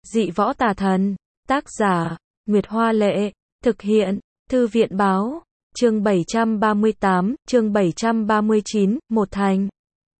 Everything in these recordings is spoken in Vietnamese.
Dị võ tà thần. Tác giả, Nguyệt Hoa Lệ. Thực hiện, Thư viện Báo. Chương 738, chương 739, một thành.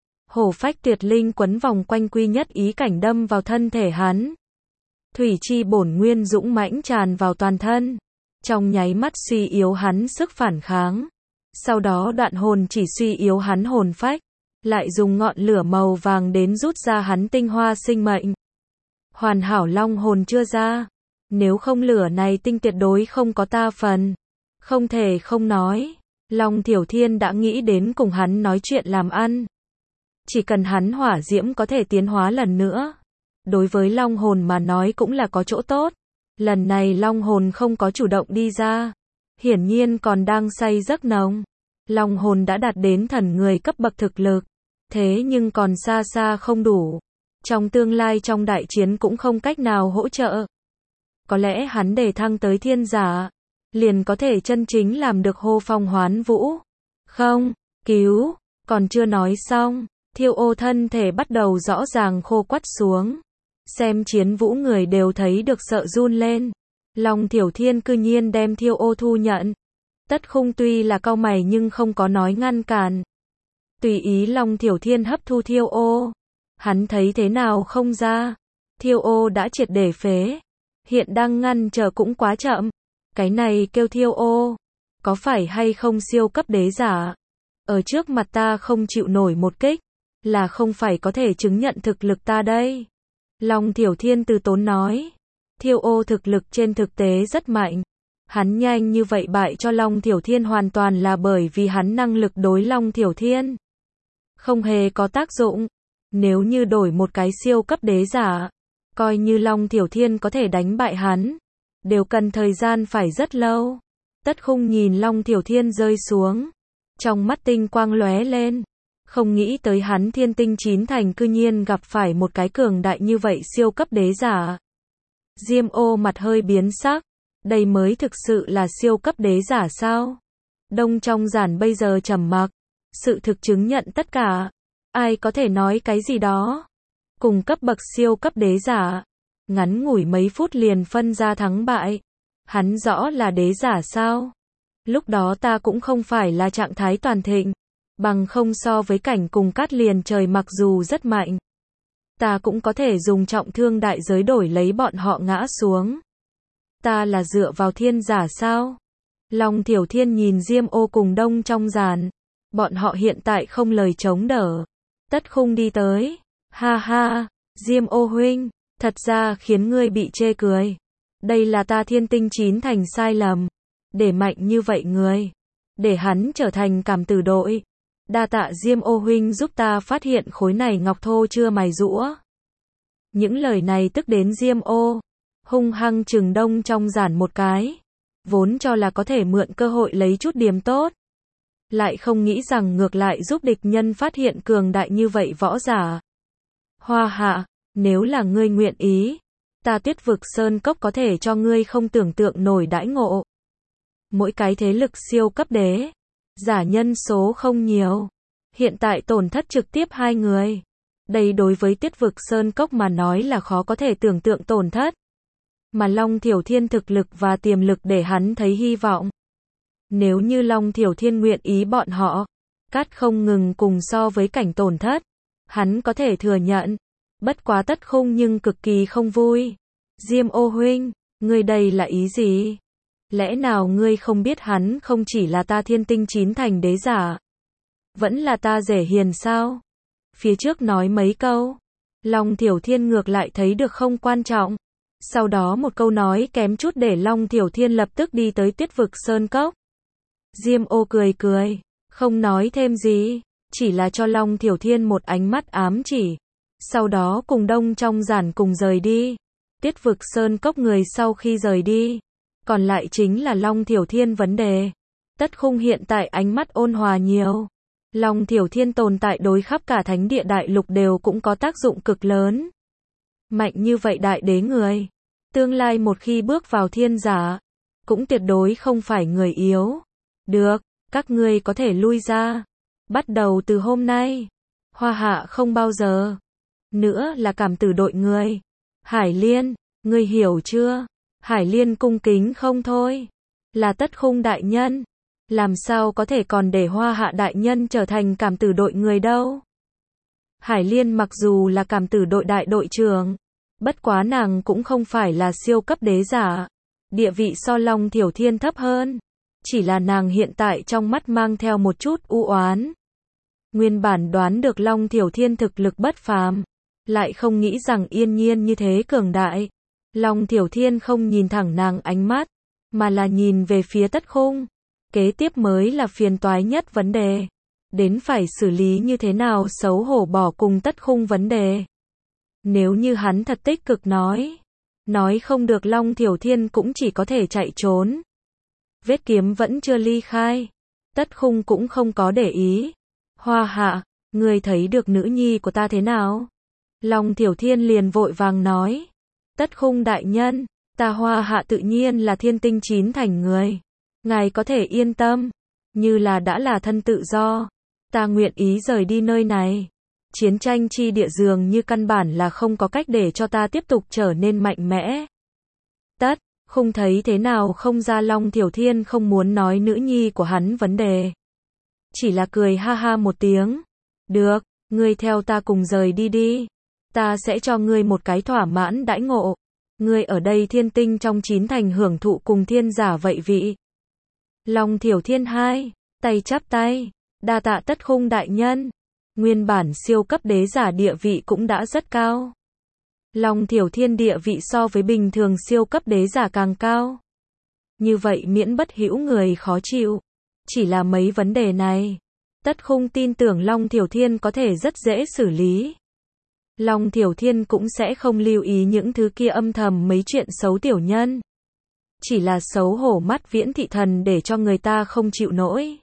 Hổ phách tuyệt linh quấn vòng quanh quy nhất ý cảnh đâm vào thân thể hắn. Thủy chi bổn nguyên dũng mãnh tràn vào toàn thân. Trong nháy mắt suy yếu hắn sức phản kháng. Sau đó đoạn hồn chỉ suy yếu hắn hồn phách. Lại dùng ngọn lửa màu vàng đến rút ra hắn tinh hoa sinh mệnh. Hoàn hảo long hồn chưa ra. Nếu không lửa này tinh tuyệt đối không có ta phần. Không thể không nói. Long Thiểu Thiên đã nghĩ đến cùng hắn nói chuyện làm ăn. Chỉ cần hắn hỏa diễm có thể tiến hóa lần nữa. Đối với long hồn mà nói cũng là có chỗ tốt. Lần này long hồn không có chủ động đi ra. Hiển nhiên còn đang say giấc nồng. Long hồn đã đạt đến thần người cấp bậc thực lực. Thế nhưng còn xa xa không đủ. Trong tương lai trong đại chiến cũng không cách nào hỗ trợ. Có lẽ hắn để thăng tới thiên giả. Liền có thể chân chính làm được hô phong hoán vũ. Không, cứu, còn chưa nói xong. Thiêu ô thân thể bắt đầu rõ ràng khô quắt xuống. Xem chiến vũ người đều thấy được sợ run lên. Long Thiểu Thiên cư nhiên đem thiêu ô thu nhận. Tất Khung tuy là cau mày nhưng không có nói ngăn cản. Tùy ý Long Thiểu Thiên hấp thu thiêu ô. Hắn thấy thế nào không ra. Thiêu ô đã triệt để phế. Hiện đang ngăn chờ cũng quá chậm. Cái này kêu thiêu ô. Có phải hay không siêu cấp đế giả? Ở trước mặt ta không chịu nổi một kích. Là không phải có thể chứng nhận thực lực ta đây. Long Thiểu Thiên từ tốn nói. Thiêu ô thực lực trên thực tế rất mạnh. Hắn nhanh như vậy bại cho Long Thiểu Thiên hoàn toàn là bởi vì hắn năng lực đối Long Thiểu Thiên không hề có tác dụng. Nếu như đổi một cái siêu cấp đế giả, coi như Long Thiểu Thiên có thể đánh bại hắn, đều cần thời gian phải rất lâu. Tất Khung nhìn Long Thiểu Thiên rơi xuống, trong mắt tinh quang lóe lên, không nghĩ tới hắn thiên tinh 9 thành cư nhiên gặp phải một cái cường đại như vậy siêu cấp đế giả. Diêm Ô mặt hơi biến sắc, đây mới thực sự là siêu cấp đế giả sao? Đông trong giản bây giờ trầm mặc, sự thực chứng nhận tất cả. Ai có thể nói cái gì đó? Cùng cấp bậc siêu cấp đế giả, ngắn ngủi mấy phút liền phân ra thắng bại. Hắn rõ là đế giả sao? Lúc đó ta cũng không phải là trạng thái toàn thịnh, bằng không so với cảnh cùng cát liền trời mặc dù rất mạnh. Ta cũng có thể dùng trọng thương đại giới đổi lấy bọn họ ngã xuống. Ta là dựa vào thiên giả sao? Long Thiểu Thiên nhìn Diêm Ô cùng Đông trong giàn. Bọn họ hiện tại không lời chống đỡ. Tất Khung đi tới. Ha ha, Diêm Ô huynh, thật ra khiến ngươi bị chê cười. Đây là ta thiên tinh 9 thành sai lầm. Để mạnh như vậy người. Để hắn trở thành cảm tử đội. Đa tạ Diêm Ô huynh giúp ta phát hiện khối này ngọc thô chưa mài rũa. Những lời này tức đến Diêm Ô. Hung hăng trừng Đông trong giản một cái. Vốn cho là có thể mượn cơ hội lấy chút điểm tốt. Lại không nghĩ rằng ngược lại giúp địch nhân phát hiện cường đại như vậy võ giả. Hoa hạ, nếu là ngươi nguyện ý, ta Tuyết Vực Sơn Cốc có thể cho ngươi không tưởng tượng nổi đãi ngộ. Mỗi cái thế lực siêu cấp đế, giả nhân số không nhiều. Hiện tại tổn thất trực tiếp 2 người. Đây đối với Tuyết Vực Sơn Cốc mà nói là khó có thể tưởng tượng tổn thất. Mà Long Thiểu Thiên thực lực và tiềm lực để hắn thấy hy vọng. Nếu như Long Thiểu Thiên nguyện ý bọn họ, cát không ngừng cùng so với cảnh tổn thất, hắn có thể thừa nhận. Bất quá Tất Khung nhưng cực kỳ không vui. Diêm Ô huynh, ngươi đây là ý gì? Lẽ nào ngươi không biết hắn không chỉ là ta thiên tinh 9 thành đế giả, vẫn là ta rể hiền sao? Phía trước nói mấy câu, Long Thiểu Thiên ngược lại thấy được không quan trọng. Sau đó một câu nói kém chút để Long Thiểu Thiên lập tức đi tới Tuyết Vực Sơn Cốc. Diêm Ô cười cười, không nói thêm gì, chỉ là cho Long Thiểu Thiên một ánh mắt ám chỉ. Sau đó cùng Đông trong giản cùng rời đi. Tuyết Vực Sơn Cốc người sau khi rời đi, còn lại chính là Long Thiểu Thiên vấn đề. Tất Khung hiện tại ánh mắt ôn hòa nhiều. Long Thiểu Thiên tồn tại đối khắp cả thánh địa đại lục đều cũng có tác dụng cực lớn. Mạnh như vậy đại đế người, tương lai một khi bước vào thiên giả, cũng tuyệt đối không phải người yếu. Được, các ngươi có thể lui ra. Bắt đầu từ hôm nay, Hoa hạ không bao giờ nữa là cảm tử đội người. Hải Liên, Ngươi hiểu chưa? Hải Liên cung kính không thôi. Là Tất Khung đại nhân. Làm sao có thể còn để Hoa Hạ đại nhân trở thành cảm tử đội người đâu? Hải Liên mặc dù là cảm tử đội đại đội trưởng, bất quá nàng cũng không phải là siêu cấp đế giả. Địa vị so Long Thiểu Thiên thấp hơn. Chỉ là nàng hiện tại trong mắt mang theo một chút u oán. Nguyên bản đoán được Long Thiểu Thiên thực lực bất phàm, lại không nghĩ rằng Yên Nhiên như thế cường đại. Long Thiểu Thiên không nhìn thẳng nàng ánh mắt, mà là nhìn về phía Tất Khung. Kế tiếp mới là phiền toái nhất vấn đề. Đến phải xử lý như thế nào xấu hổ bỏ cùng Tất Khung vấn đề. Nếu như hắn thật tích cực nói không được Long Thiểu Thiên cũng chỉ có thể chạy trốn. Vết kiếm vẫn chưa ly khai. Tất Khung cũng không có để ý. Hoa Hạ, ngươi thấy được nữ nhi của ta thế nào? Long Thiểu Thiên liền vội vàng nói. Tất Khung đại nhân, ta Hoa Hạ tự nhiên là Thiên Tinh 9 thành người. Ngài có thể yên tâm. Như là đã là thân tự do. Ta nguyện ý rời đi nơi này. Chiến tranh chi địa dường như căn bản là không có cách để cho ta tiếp tục trở nên mạnh mẽ. Tất Khung thấy thế nào không ra Long Thiểu Thiên không muốn nói nữ nhi của hắn vấn đề. Chỉ là cười ha ha một tiếng. Được, ngươi theo ta cùng rời đi đi. Ta sẽ cho ngươi một cái thỏa mãn đãi ngộ. Ngươi ở đây Thiên Tinh trong 9 thành hưởng thụ cùng thiên giả vậy vị. Long Thiểu Thiên hai, tay chắp tay. Đa tạ Tất Khung đại nhân. Nguyên bản siêu cấp đế giả địa vị cũng đã rất cao. Long Thiểu Thiên địa vị so với bình thường siêu cấp đế giả càng cao. Như vậy miễn bất hữu người khó chịu. Chỉ là mấy vấn đề này. Tất Khung tin tưởng Long Thiểu Thiên có thể rất dễ xử lý. Long Thiểu Thiên cũng sẽ không lưu ý những thứ kia âm thầm mấy chuyện xấu tiểu nhân. Chỉ là xấu hổ mắt Viễn thị thần để cho người ta không chịu nổi.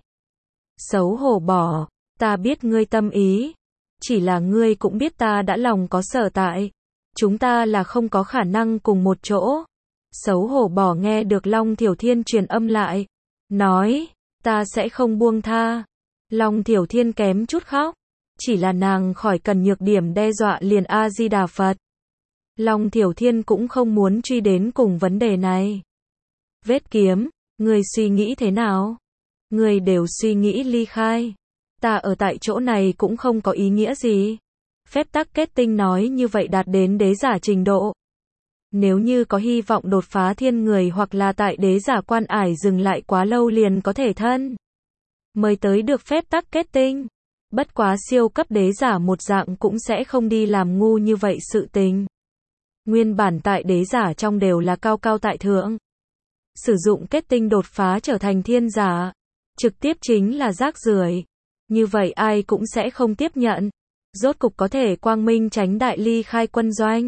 Xấu hổ bỏ, ta biết ngươi tâm ý. Chỉ là ngươi cũng biết ta đã lòng có sở tại. Chúng ta là không có khả năng cùng một chỗ. Xấu hổ bỏ nghe được Long Thiểu Thiên truyền âm lại. Nói, ta sẽ không buông tha. Long Thiểu Thiên kém chút khóc. Chỉ là nàng khỏi cần nhược điểm đe dọa liền A-di-đà Phật. Long Thiểu Thiên cũng không muốn truy đến cùng vấn đề này. Vết kiếm, ngươi suy nghĩ thế nào? Ngươi đều suy nghĩ ly khai. Ta ở tại chỗ này cũng không có ý nghĩa gì. Phép tắc kết tinh nói như vậy đạt đến đế giả trình độ. Nếu như có hy vọng đột phá thiên người hoặc là tại đế giả quan ải dừng lại quá lâu liền có thể thân mới tới được phép tắc kết tinh. Bất quá siêu cấp đế giả một dạng cũng sẽ không đi làm ngu như vậy sự tình. Nguyên bản tại đế giả trong đều là cao cao tại thượng. Sử dụng kết tinh đột phá trở thành thiên giả. Trực tiếp chính là rác rưởi. Như vậy ai cũng sẽ không tiếp nhận. Rốt cục có thể quang minh tránh đại ly khai quân doanh.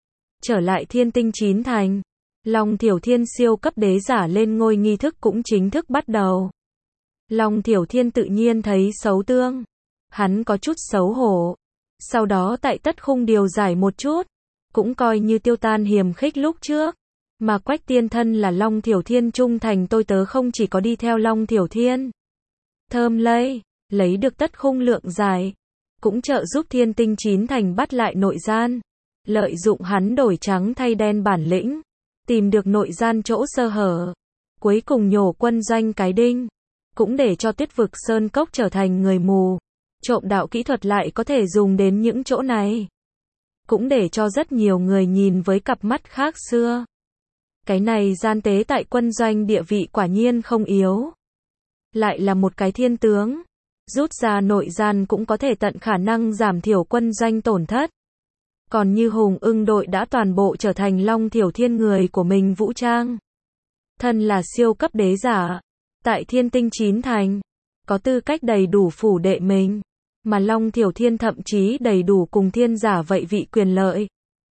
Trở lại Thiên Tinh 9 thành. Long Thiểu Thiên siêu cấp đế giả lên ngôi nghi thức cũng chính thức bắt đầu. Long Thiểu Thiên tự nhiên thấy xấu tương. Hắn có chút xấu hổ. Sau đó tại Tất Khung điều giải một chút. Cũng coi như tiêu tan hiềm khích lúc trước. Mà Quách Tiên thân là Long Thiểu Thiên trung thành tôi tớ không chỉ có đi theo Long Thiểu Thiên. Thơm lây, lấy được Tất Khung lượng giải. Cũng trợ giúp Thiên Tinh 9 thành bắt lại nội gian. Lợi dụng hắn đổi trắng thay đen bản lĩnh. Tìm được nội gian chỗ sơ hở. Cuối cùng nhổ quân doanh cái đinh. Cũng để cho Tuyết Vực Sơn Cốc trở thành người mù. Trộm đạo kỹ thuật lại có thể dùng đến những chỗ này. Cũng để cho rất nhiều người nhìn với cặp mắt khác xưa. Cái này gian tế tại quân doanh địa vị quả nhiên không yếu. Lại là một cái thiên tướng. Rút ra nội gian cũng có thể tận khả năng giảm thiểu quân doanh tổn thất. Còn như Hùng Ưng đội đã toàn bộ trở thành Long Thiểu Thiên người của mình vũ trang. Thân là siêu cấp đế giả. Tại Thiên Tinh 9 thành. Có tư cách đầy đủ phủ đệ mình. Mà Long Thiểu Thiên thậm chí đầy đủ cùng thiên giả vậy vị quyền lợi.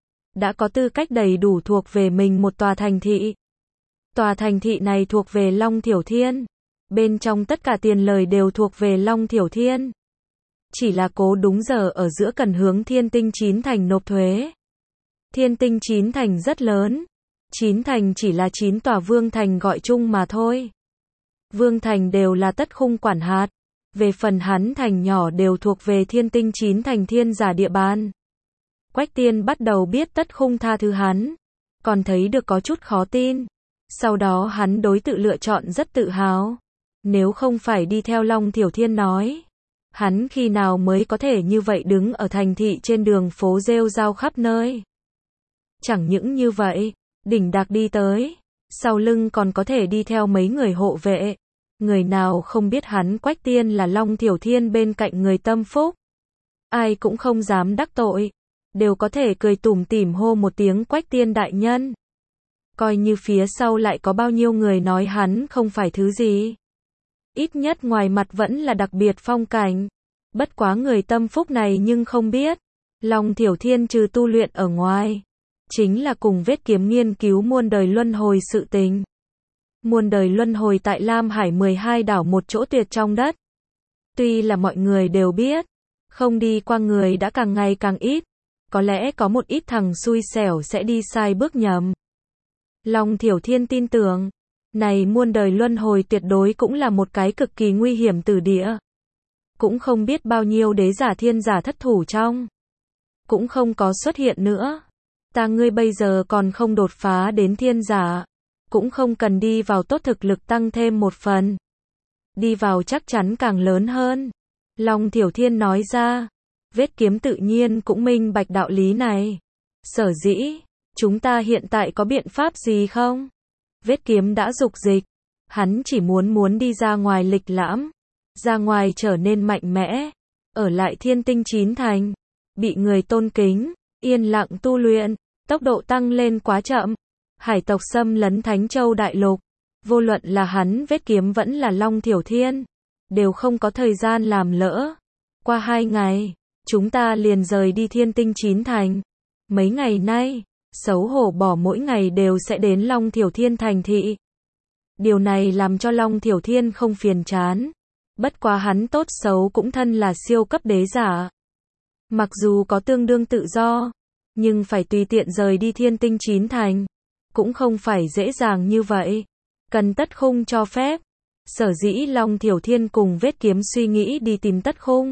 Đã có tư cách đầy đủ thuộc về mình một tòa thành thị. Tòa thành thị này thuộc về Long Thiểu Thiên. Bên trong tất cả tiền lời đều thuộc về Long Thiểu Thiên. Chỉ là cố đúng giờ ở giữa cần hướng Thiên Tinh 9 thành nộp thuế. Thiên Tinh 9 thành rất lớn. 9 thành chỉ là 9 tòa vương thành gọi chung mà thôi. Vương thành đều là Tất Khung quản hạt. Về phần hắn thành nhỏ đều thuộc về Thiên Tinh 9 thành thiên giả địa bàn. Quách Tiên bắt đầu biết Tất Khung tha thứ hắn. còn thấy được có chút khó tin. Sau đó hắn đối tự lựa chọn rất tự hào. Nếu không phải đi theo Long Thiểu Thiên nói, hắn khi nào mới có thể như vậy đứng ở thành thị trên đường phố rêu rao khắp nơi. Chẳng những như vậy, đỉnh đạc đi tới, sau lưng còn có thể đi theo mấy người hộ vệ. Người nào không biết hắn Quách Tiên là Long Thiểu Thiên bên cạnh người tâm phúc. Ai cũng không dám đắc tội, đều có thể cười tủm tỉm hô một tiếng Quách Tiên đại nhân. Coi như phía sau lại có bao nhiêu người nói hắn không phải thứ gì. Ít nhất ngoài mặt vẫn là đặc biệt phong cảnh. Bất quá người tâm phúc này nhưng không biết, Long Thiểu Thiên trừ tu luyện ở ngoài, chính là cùng Vết Kiếm nghiên cứu muôn đời luân hồi sự tình. Muôn đời luân hồi tại Lam Hải 12 đảo một chỗ tuyệt trong đất. Tuy là mọi người đều biết, không đi qua người đã càng ngày càng ít, có lẽ có một ít thằng xui xẻo sẽ đi sai bước nhầm. Long Thiểu Thiên tin tưởng, này muôn đời luân hồi tuyệt đối cũng là một cái cực kỳ nguy hiểm tử địa. Cũng không biết bao nhiêu đế giả thiên giả thất thủ trong. Cũng không có xuất hiện nữa. Ta ngươi bây giờ còn không đột phá đến thiên giả. Cũng không cần đi vào tốt thực lực tăng thêm một phần. Đi vào chắc chắn càng lớn hơn. Long Thiểu Thiên nói ra. Vết Kiếm tự nhiên cũng minh bạch đạo lý này. Sở dĩ, chúng ta hiện tại có biện pháp gì không? Vết Kiếm đã dục dịch. Hắn chỉ muốn đi ra ngoài lịch lãm. Ra ngoài trở nên mạnh mẽ. Ở lại Thiên Tinh 9 thành. Bị người tôn kính. Yên lặng tu luyện. Tốc độ tăng lên quá chậm. Hải tộc xâm lấn Thánh Châu Đại Lục. Vô luận là hắn Vết Kiếm vẫn là Long Thiểu Thiên. Đều không có thời gian làm lỡ. Qua 2 ngày, chúng ta liền rời đi Thiên Tinh 9 thành. Mấy ngày nay, xấu hổ bỏ mỗi ngày đều sẽ đến Long Thiểu Thiên thành thị. Điều này làm cho Long Thiểu Thiên không phiền chán. Bất quá hắn tốt xấu cũng thân là siêu cấp đế giả. Mặc dù có tương đương tự do, nhưng phải tùy tiện rời đi Thiên Tinh 9 thành. Cũng không phải dễ dàng như vậy. Cần Tất Khung cho phép. Sở dĩ Long Thiểu Thiên cùng Vết Kiếm suy nghĩ đi tìm Tất Khung.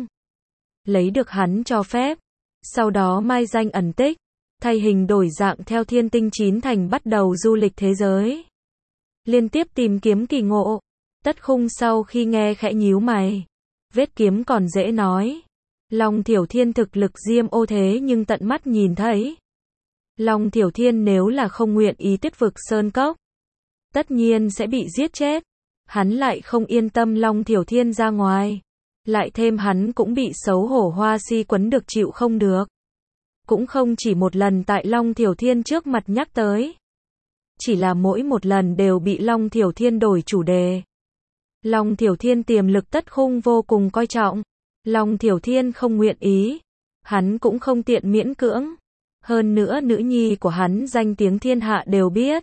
Lấy được hắn cho phép. Sau đó mai danh ẩn tích. Thay hình đổi dạng theo Thiên Tinh 9 thành bắt đầu du lịch thế giới. Liên tiếp tìm kiếm kỳ ngộ. Tất Khung sau khi nghe khẽ nhíu mày. Vết Kiếm còn dễ nói. Long Thiểu Thiên thực lực diêm ô thế nhưng tận mắt nhìn thấy. Long Thiểu Thiên nếu là không nguyện ý tuyết vực sơn cốc, tất nhiên sẽ bị giết chết. Hắn lại không yên tâm Long Thiểu Thiên ra ngoài. Lại thêm hắn cũng bị xấu hổ Hoa Si quấn được chịu không được. Cũng không chỉ một lần tại Long Thiểu Thiên trước mặt nhắc tới. Chỉ là mỗi một lần đều bị Long Thiểu Thiên đổi chủ đề. Long Thiểu Thiên tiềm lực Tất Khung vô cùng coi trọng. Long Thiểu Thiên không nguyện ý. Hắn cũng không tiện miễn cưỡng. Hơn nữa nữ nhi của hắn danh tiếng thiên hạ đều biết.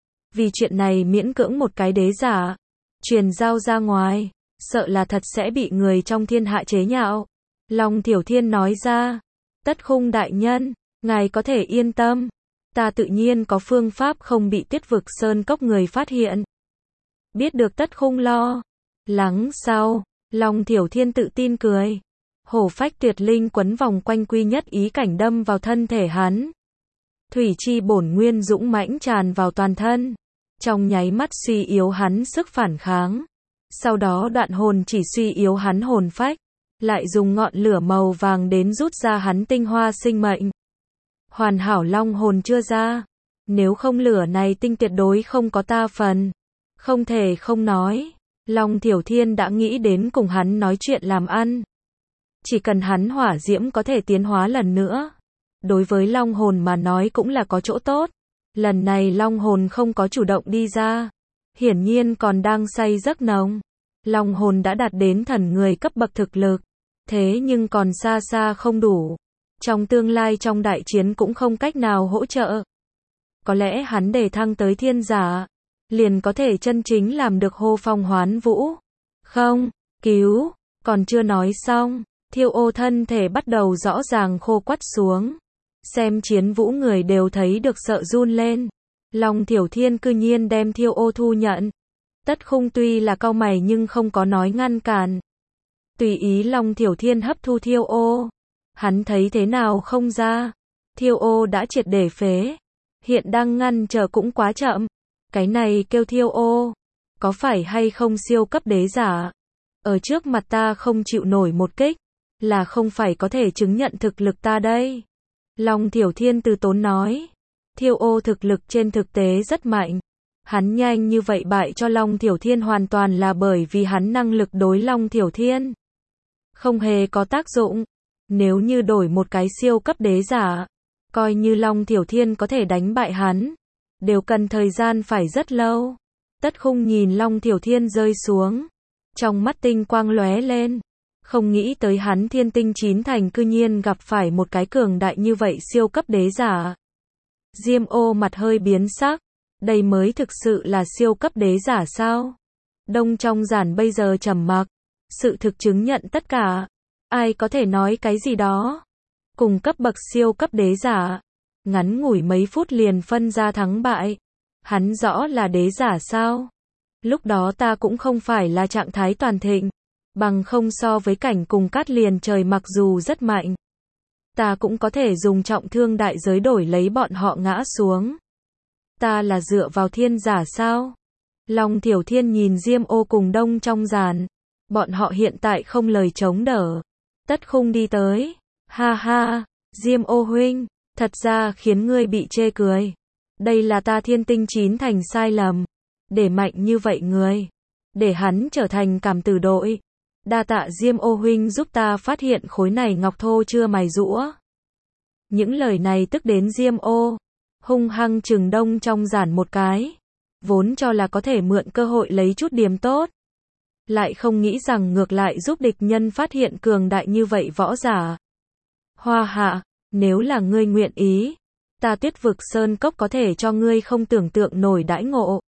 Vì chuyện này miễn cưỡng một cái đế giả. Truyền giao ra ngoài. Sợ là thật sẽ bị người trong thiên hạ chế nhạo. Long Thiểu Thiên nói ra. Tất Khung đại nhân, ngài có thể yên tâm. Ta tự nhiên có phương pháp không bị Tuyết vực sơn cốc người phát hiện. Biết được Tất Khung lo lắng sau, Long Thiểu Thiên tự tin cười. Hổ phách tuyệt linh quấn vòng quanh quy nhất ý cảnh đâm vào thân thể hắn. Thủy chi bổn nguyên dũng mãnh tràn vào toàn thân. Trong nháy mắt suy yếu hắn sức phản kháng. Sau đó đoạn hồn chỉ suy yếu hắn hồn phách. Lại dùng ngọn lửa màu vàng đến rút ra hắn tinh hoa sinh mệnh. Hoàn hảo long hồn chưa ra. Nếu không lửa này tinh tuyệt đối không có ta phần. Không thể không nói. Long Thiểu Thiên đã nghĩ đến cùng hắn nói chuyện làm ăn. Chỉ cần hắn hỏa diễm có thể tiến hóa lần nữa. Đối với long hồn mà nói cũng là có chỗ tốt. Lần này long hồn không có chủ động đi ra. Hiển nhiên còn đang say giấc nồng. Long hồn đã đạt đến thần người cấp bậc thực lực. Thế nhưng còn xa xa không đủ. Trong tương lai trong đại chiến cũng không cách nào hỗ trợ. Có lẽ hắn đề thăng tới thiên giả. Liền có thể chân chính làm được hô phong hoán vũ. Không, cứu, còn chưa nói xong. Thiêu ô thân thể bắt đầu rõ ràng khô quắt xuống. Xem chiến vũ người đều thấy được sợ run lên. Long Thiểu Thiên cư nhiên đem Thiêu ô thu nhận. Tất Khung tuy là cau mày nhưng không có nói ngăn cản. Tùy ý Long Thiểu Thiên hấp thu Thiêu ô. Hắn thấy thế nào không ra. Thiêu ô đã triệt để phế. hiện đang ngăn trở cũng quá chậm. Cái này kêu thiêu ô. Có phải hay không siêu cấp đế giả? Ở trước mặt ta không chịu nổi một kích, là không phải có thể chứng nhận thực lực ta đây. Long Thiểu Thiên từ tốn nói. Thiêu ô thực lực trên thực tế rất mạnh. Hắn nhanh như vậy bại cho Long Thiểu Thiên hoàn toàn là bởi vì hắn năng lực đối Long Thiểu Thiên không hề có tác dụng. Nếu như đổi một cái siêu cấp đế giả, coi như Long Thiểu Thiên có thể đánh bại hắn, đều cần thời gian phải rất lâu. Tất Khung nhìn Long Thiểu Thiên rơi xuống, trong mắt tinh quang lóe lên, không nghĩ tới hắn Thiên Tinh 9 thành cư nhiên gặp phải một cái cường đại như vậy siêu cấp đế giả. Diêm Ô mặt hơi biến sắc, đây mới thực sự là siêu cấp đế giả sao? Đông trong giản bây giờ trầm mặc, sự thực chứng nhận tất cả, ai có thể nói cái gì đó. Cùng cấp bậc siêu cấp đế giả, ngắn ngủi mấy phút liền phân ra thắng bại. Hắn rõ là đế giả sao? Lúc đó ta cũng không phải là trạng thái toàn thịnh, bằng không so với cảnh cùng cát liền trời mặc dù rất mạnh, ta cũng có thể dùng trọng thương đại giới đổi lấy bọn họ ngã xuống. Ta là dựa vào thiên giả sao? Long Thiểu Thiên nhìn Diêm Ô cùng Đông trong giàn, bọn họ hiện tại không lời chống đỡ. Tất Khung đi tới, ha ha, Diêm Ô huynh, thật ra khiến ngươi bị chê cười. Đây là ta Thiên Tinh 9 thành sai lầm, để mạnh như vậy người, để hắn trở thành cảm tử đội. Đa tạ Diêm Ô huynh giúp ta phát hiện khối này ngọc thô chưa mài rũa. Những lời này tức đến Diêm Ô, hung hăng chừng Đông trong giản một cái, vốn cho là có thể mượn cơ hội lấy chút điểm tốt, lại không nghĩ rằng ngược lại giúp địch nhân phát hiện cường đại như vậy võ giả. Hoa Hạ, nếu là ngươi nguyện ý, ta Tuyết Vực Sơn Cốc có thể cho ngươi không tưởng tượng nổi đãi ngộ.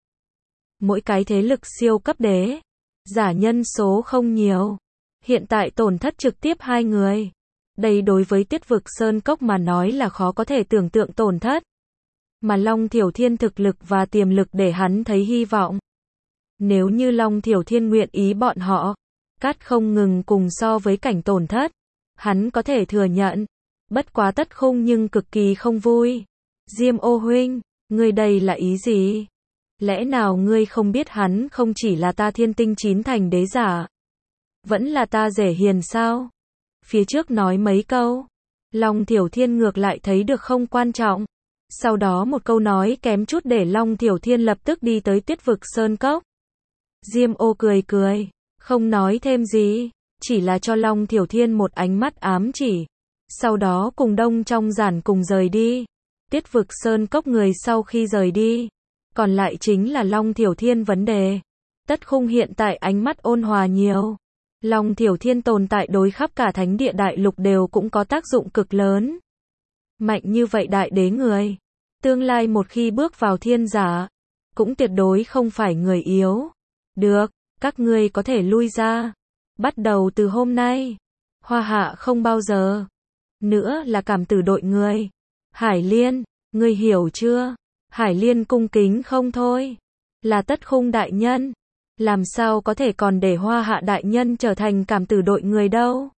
Mỗi cái thế lực siêu cấp đế giả nhân số không nhiều, hiện tại tổn thất trực tiếp 2 người. Đây đối với Tuyết Vực Sơn Cốc mà nói là khó có thể tưởng tượng tổn thất. Mà Long Thiểu Thiên thực lực và tiềm lực để hắn thấy hy vọng. Nếu như Long Thiểu Thiên nguyện ý bọn họ, cát không ngừng cùng so với cảnh tổn thất, hắn có thể thừa nhận. Bất quá Tất Khung nhưng cực kỳ không vui. Diêm Ô huynh, ngươi đây là ý gì? Lẽ nào ngươi không biết hắn không chỉ là ta Thiên Tinh 9 thành đế giả, vẫn là ta rể hiền sao? Phía trước nói mấy câu, Long Thiểu Thiên ngược lại thấy được không quan trọng. Sau đó một câu nói kém chút để Long Thiểu Thiên lập tức đi tới Tuyết Vực Sơn Cốc. Diêm Ô cười cười, không nói thêm gì, chỉ là cho Long Thiểu Thiên một ánh mắt ám chỉ. Sau đó cùng Đông trong giản cùng rời đi. Tuyết Vực Sơn Cốc người sau khi rời đi, còn lại chính là Long Thiểu Thiên vấn đề. Tất Khung hiện tại ánh mắt ôn hòa nhiều. Long Thiểu Thiên tồn tại đối khắp cả thánh địa đại lục đều cũng có tác dụng cực lớn. Mạnh như vậy đại đế người, tương lai một khi bước vào thiên giả, cũng tuyệt đối không phải người yếu. Được, các ngươi có thể lui ra. Bắt đầu từ hôm nay, Hoa Hạ không bao giờ nữa là cảm tử đội người. Hải Liên, ngươi hiểu chưa? Hải Liên cung kính không thôi. Là Tất Khung đại nhân, làm sao có thể còn để Hoa Hạ đại nhân trở thành cảm tử đội người đâu?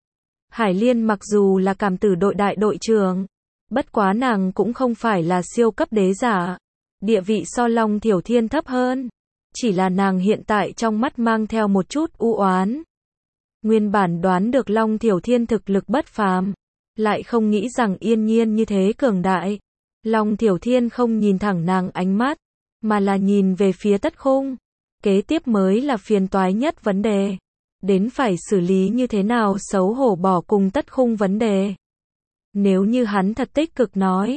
Hải Liên mặc dù là cảm tử đội đại đội trưởng, bất quá nàng cũng không phải là siêu cấp đế giả, địa vị so Long Thiểu Thiên thấp hơn, chỉ là nàng hiện tại trong mắt mang theo một chút u oán. Nguyên bản đoán được Long Thiểu Thiên thực lực bất phàm, lại không nghĩ rằng yên nhiên như thế cường đại. Long Thiểu Thiên không nhìn thẳng nàng ánh mắt, mà là nhìn về phía Tất Khung. Kế tiếp mới là phiền toái nhất vấn đề. Đến phải xử lý như thế nào xấu hổ bỏ cùng Tất Khung vấn đề. Nếu như hắn thật tích cực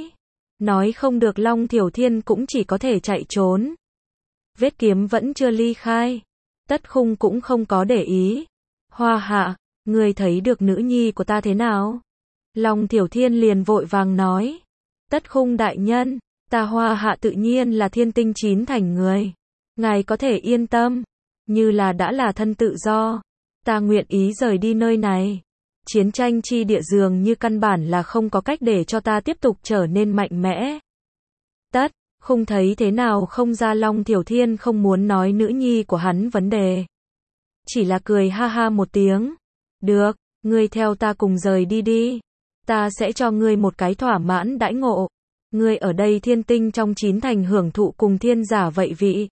nói không được Long Thiểu Thiên cũng chỉ có thể chạy trốn. Vết kiếm vẫn chưa ly khai. Tất Khung cũng không có để ý. Hoa Hạ, ngươi thấy được nữ nhi của ta thế nào? Long Thiểu Thiên liền vội vàng nói. Tất Khung đại nhân, ta Hoa Hạ tự nhiên là Thiên Tinh 9 thành người. Ngài có thể yên tâm, như là đã là thân tự do, ta nguyện ý rời đi nơi này. Chiến tranh chi địa dường như căn bản là không có cách để cho ta tiếp tục trở nên mạnh mẽ. Tất Khung thấy thế nào không ra Long Thiểu Thiên không muốn nói nữ nhi của hắn vấn đề. Chỉ là cười ha ha một tiếng. Được, ngươi theo ta cùng rời đi đi. Ta sẽ cho ngươi một cái thỏa mãn đãi ngộ. Ngươi ở đây thiên tinh trong 9 thành hưởng thụ cùng thiên giả vậy vị.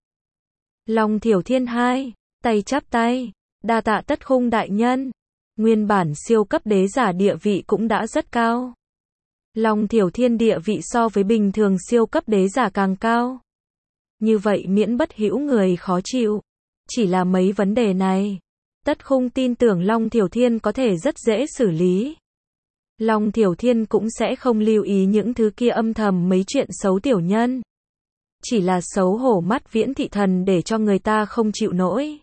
Long Thiểu Thiên hai, tay chắp tay, đa tạ Tất Khung đại nhân. Nguyên bản siêu cấp đế giả địa vị cũng đã rất cao. Long Thiểu Thiên địa vị so với bình thường siêu cấp đế giả càng cao. Như vậy miễn bất hữu người khó chịu. Chỉ là mấy vấn đề này, Tất Khung tin tưởng Long Thiểu Thiên có thể rất dễ xử lý. Long Thiểu Thiên cũng sẽ không lưu ý những thứ kia âm thầm mấy chuyện xấu tiểu nhân. Chỉ là xấu hổ mắt Viễn thị thần để cho người ta không chịu nổi.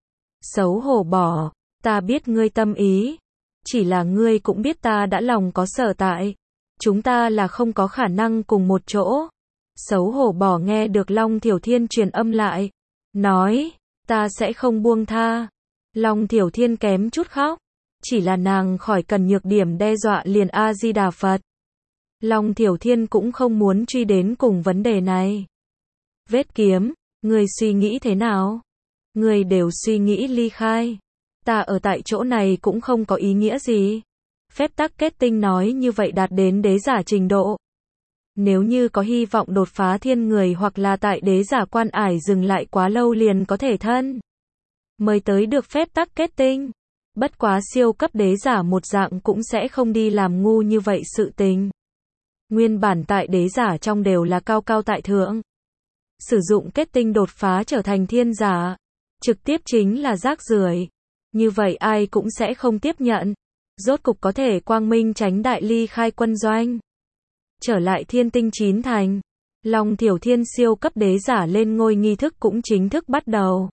Xấu hổ bỏ, ta biết ngươi tâm ý. Chỉ là ngươi cũng biết ta đã lòng có sở tại. Chúng ta là không có khả năng cùng một chỗ. Xấu hổ bỏ nghe được Long Thiểu Thiên truyền âm lại. Nói, ta sẽ không buông tha. Long Thiểu Thiên kém chút khóc. Chỉ là nàng khỏi cần nhược điểm đe dọa liền A-di-đà Phật. Long Thiểu Thiên cũng không muốn truy đến cùng vấn đề này. Vết kiếm, ngươi suy nghĩ thế nào? Ngươi đều suy nghĩ ly khai. Ta ở tại chỗ này cũng không có ý nghĩa gì. Phép tắc kết tinh nói như vậy đạt đến đế giả trình độ. Nếu như có hy vọng đột phá thiên người hoặc là tại đế giả quan ải dừng lại quá lâu liền có thể thân mới tới được phép tắc kết tinh. Bất quá siêu cấp đế giả một dạng cũng sẽ không đi làm ngu như vậy sự tình. Nguyên bản tại đế giả trong đều là cao cao tại thượng. Sử dụng kết tinh đột phá trở thành thiên giả, trực tiếp chính là rác rưởi. Như vậy ai cũng sẽ không tiếp nhận. Rốt cục có thể quang minh tránh đại ly khai quân doanh. Trở lại thiên tinh 9 thành, Long Thiểu Thiên siêu cấp đế giả lên ngôi nghi thức cũng chính thức bắt đầu.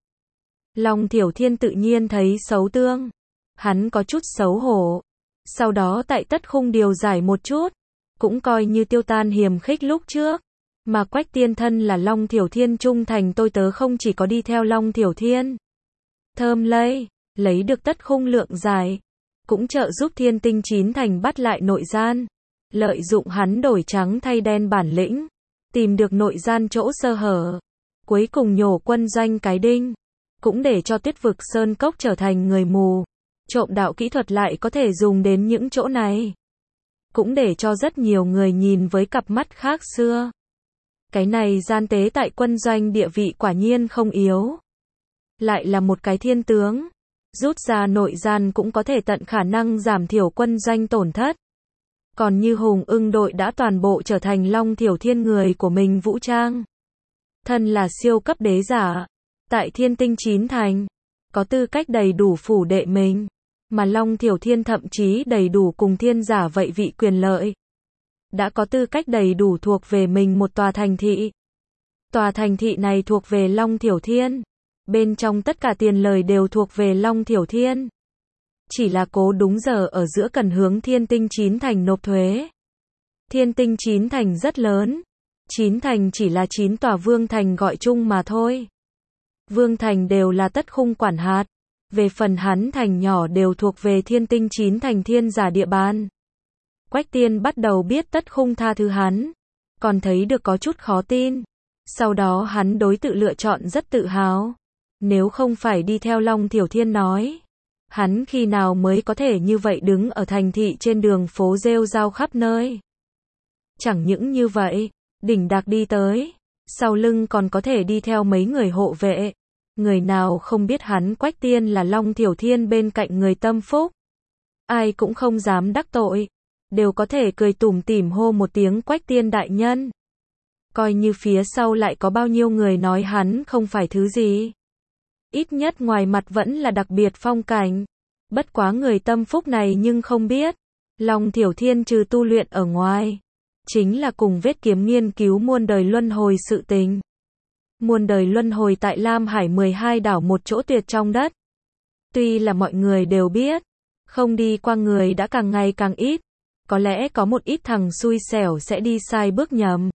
Long Thiểu Thiên tự nhiên thấy xấu tương. Hắn có chút xấu hổ. Sau đó tại Tất Khung điều giải một chút, cũng coi như tiêu tan hiềm khích lúc trước. Mà Quách Tiên thân là Long Thiểu Thiên trung thành tôi tớ không chỉ có đi theo Long Thiểu Thiên. Thơm lây, lấy được Tất Khung lượng giải. Cũng trợ giúp thiên tinh 9 thành bắt lại nội gian. Lợi dụng hắn đổi trắng thay đen bản lĩnh. Tìm được nội gian chỗ sơ hở. Cuối cùng nhổ quân doanh cái đinh. Cũng để cho Tuyết Vực Sơn Cốc trở thành người mù. Trộm đạo kỹ thuật lại có thể dùng đến những chỗ này. Cũng để cho rất nhiều người nhìn với cặp mắt khác xưa. Cái này gian tế tại quân doanh địa vị quả nhiên không yếu. Lại là một cái thiên tướng. Rút ra nội gian cũng có thể tận khả năng giảm thiểu quân doanh tổn thất. Còn như Hùng Ưng đội đã toàn bộ trở thành Long Thiểu Thiên người của mình vũ trang. Thân là siêu cấp đế giả. Tại thiên tinh 9 thành. Có tư cách đầy đủ phủ đệ mình. Mà Long Thiểu Thiên thậm chí đầy đủ cùng thiên giả vậy vị quyền lợi. Đã có tư cách đầy đủ thuộc về mình một tòa thành thị. Tòa thành thị này thuộc về Long Thiểu Thiên. Bên trong tất cả tiền lời đều thuộc về Long Thiểu Thiên. Chỉ là cố đúng giờ ở giữa cần hướng thiên tinh 9 thành nộp thuế. Thiên tinh 9 thành rất lớn. 9 thành chỉ là 9 tòa vương thành gọi chung mà thôi. Vương thành đều là Tất Khung quản hạt. Về phần hắn thành nhỏ đều thuộc về thiên tinh 9 thành thiên giả địa bàn. Quách Tiên bắt đầu biết Tất Khung tha thứ hắn. Còn thấy được có chút khó tin. Sau đó hắn đối tự lựa chọn rất tự hào. Nếu không phải đi theo Long Thiểu Thiên nói. Hắn khi nào mới có thể như vậy đứng ở thành thị trên đường phố rêu rao khắp nơi. Chẳng những như vậy, đỉnh đạc đi tới. Sau lưng còn có thể đi theo mấy người hộ vệ. Người nào không biết hắn Quách Tiên là Long Thiểu Thiên bên cạnh người tâm phúc. Ai cũng không dám đắc tội. Đều có thể cười tủm tỉm hô một tiếng Quách Tiên đại nhân. Coi như phía sau lại có bao nhiêu người nói hắn không phải thứ gì. Ít nhất ngoài mặt vẫn là đặc biệt phong cảnh. Bất quá người tâm phúc này nhưng không biết. Long Thiểu Thiên trừ tu luyện ở ngoài. Chính là cùng vết kiếm nghiên cứu muôn đời luân hồi sự tình. Muôn đời luân hồi tại Lam Hải 12 đảo một chỗ tuyệt trong đất. Tuy là mọi người đều biết. Không đi qua người đã càng ngày càng ít. Có lẽ có một ít thằng xui xẻo sẽ đi sai bước nhầm.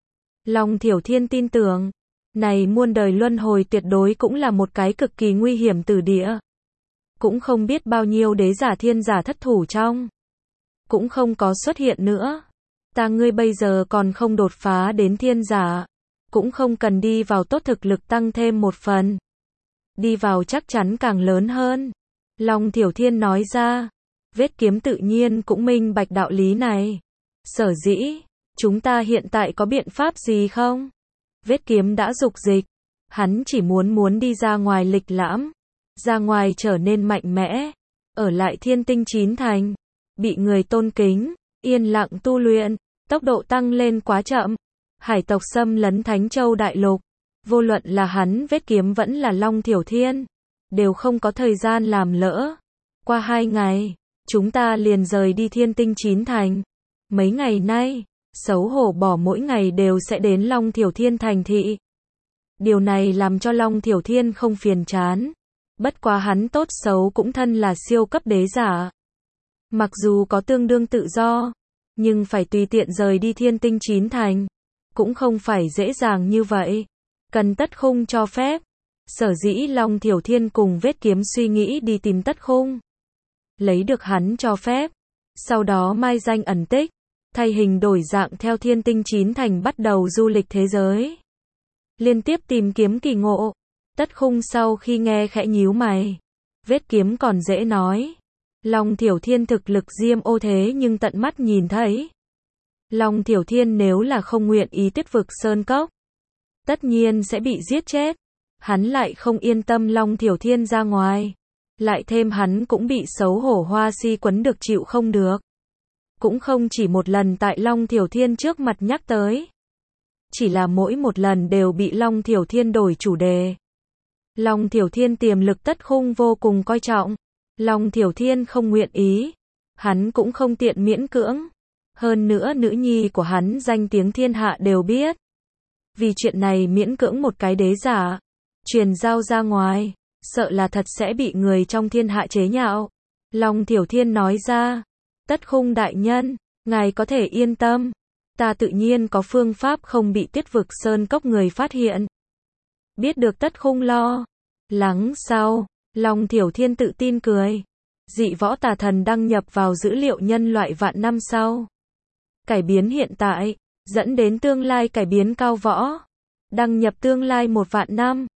Long Thiểu Thiên tin tưởng. Này muôn đời luân hồi tuyệt đối cũng là một cái cực kỳ nguy hiểm tử địa. Cũng không biết bao nhiêu đế giả thiên giả thất thủ trong. Cũng không có xuất hiện nữa. Ta ngươi bây giờ còn không đột phá đến thiên giả. Cũng không cần đi vào tốt thực lực tăng thêm một phần. Đi vào chắc chắn càng lớn hơn. Long Thiểu Thiên nói ra. Vết kiếm tự nhiên cũng minh bạch đạo lý này. Sở dĩ, chúng ta hiện tại có biện pháp gì không? Vết kiếm đã dục dịch. Hắn chỉ muốn đi ra ngoài lịch lãm, ra ngoài trở nên mạnh mẽ, ở lại Thiên Tinh Chín Thành, bị người tôn kính, yên lặng tu luyện, tốc độ tăng lên quá chậm. Hải tộc xâm lấn Thánh Châu Đại Lục, vô luận là hắn Vết Kiếm vẫn là Long Thiểu Thiên, đều không có thời gian làm lỡ. Qua 2 ngày, chúng ta liền rời đi Thiên Tinh Chín Thành. Mấy ngày nay, xấu hổ bỏ mỗi ngày đều sẽ đến Long Thiểu Thiên thành thị. Điều này làm cho Long Thiểu Thiên không phiền chán. Bất quá hắn tốt xấu cũng thân là siêu cấp đế giả. Mặc dù có tương đương tự do, nhưng phải tùy tiện rời đi Thiên Tinh Chín Thành, cũng không phải dễ dàng như vậy. Cần Tất Khung cho phép. Sở dĩ Long Thiểu Thiên cùng Vết Kiếm suy nghĩ đi tìm Tất Khung. Lấy được hắn cho phép. Sau đó mai danh ẩn tích, thay hình đổi dạng theo Thiên Tinh Chín Thành bắt đầu du lịch thế giới. Liên tiếp tìm kiếm kỳ ngộ. Tất Khung sau khi nghe khẽ nhíu mày. Vết Kiếm còn dễ nói. Long Thiểu Thiên thực lực diêm ô thế nhưng tận mắt nhìn thấy. Long Thiểu Thiên nếu là không nguyện ý tuyết vực sơn cốc, tất nhiên sẽ bị giết chết. Hắn lại không yên tâm Long Thiểu Thiên ra ngoài. Lại thêm hắn cũng bị xấu hổ Hoa Si quấn được chịu không được. Cũng không chỉ một lần tại Long Thiểu Thiên trước mặt nhắc tới. Chỉ là mỗi một lần đều bị Long Thiểu Thiên đổi chủ đề. Long Thiểu Thiên tiềm lực Tất Khung vô cùng coi trọng. Long Thiểu Thiên không nguyện ý. Hắn cũng không tiện miễn cưỡng. Hơn nữa nữ nhi của hắn danh tiếng thiên hạ đều biết. Vì chuyện này miễn cưỡng một cái đế giả, truyền giao ra ngoài, sợ là thật sẽ bị người trong thiên hạ chế nhạo. Long Thiểu Thiên nói ra, Tất Khung đại nhân, ngài có thể yên tâm. Ta tự nhiên có phương pháp không bị Tuyết vực sơn cốc người phát hiện. Biết được Tất Khung lo lắng sau, Long Thiểu Thiên tự tin cười. Dị võ tà thần đăng nhập vào dữ liệu nhân loại vạn năm sau. Cải biến hiện tại, dẫn đến tương lai cải biến cao võ. Đăng nhập tương lai 1 vạn năm.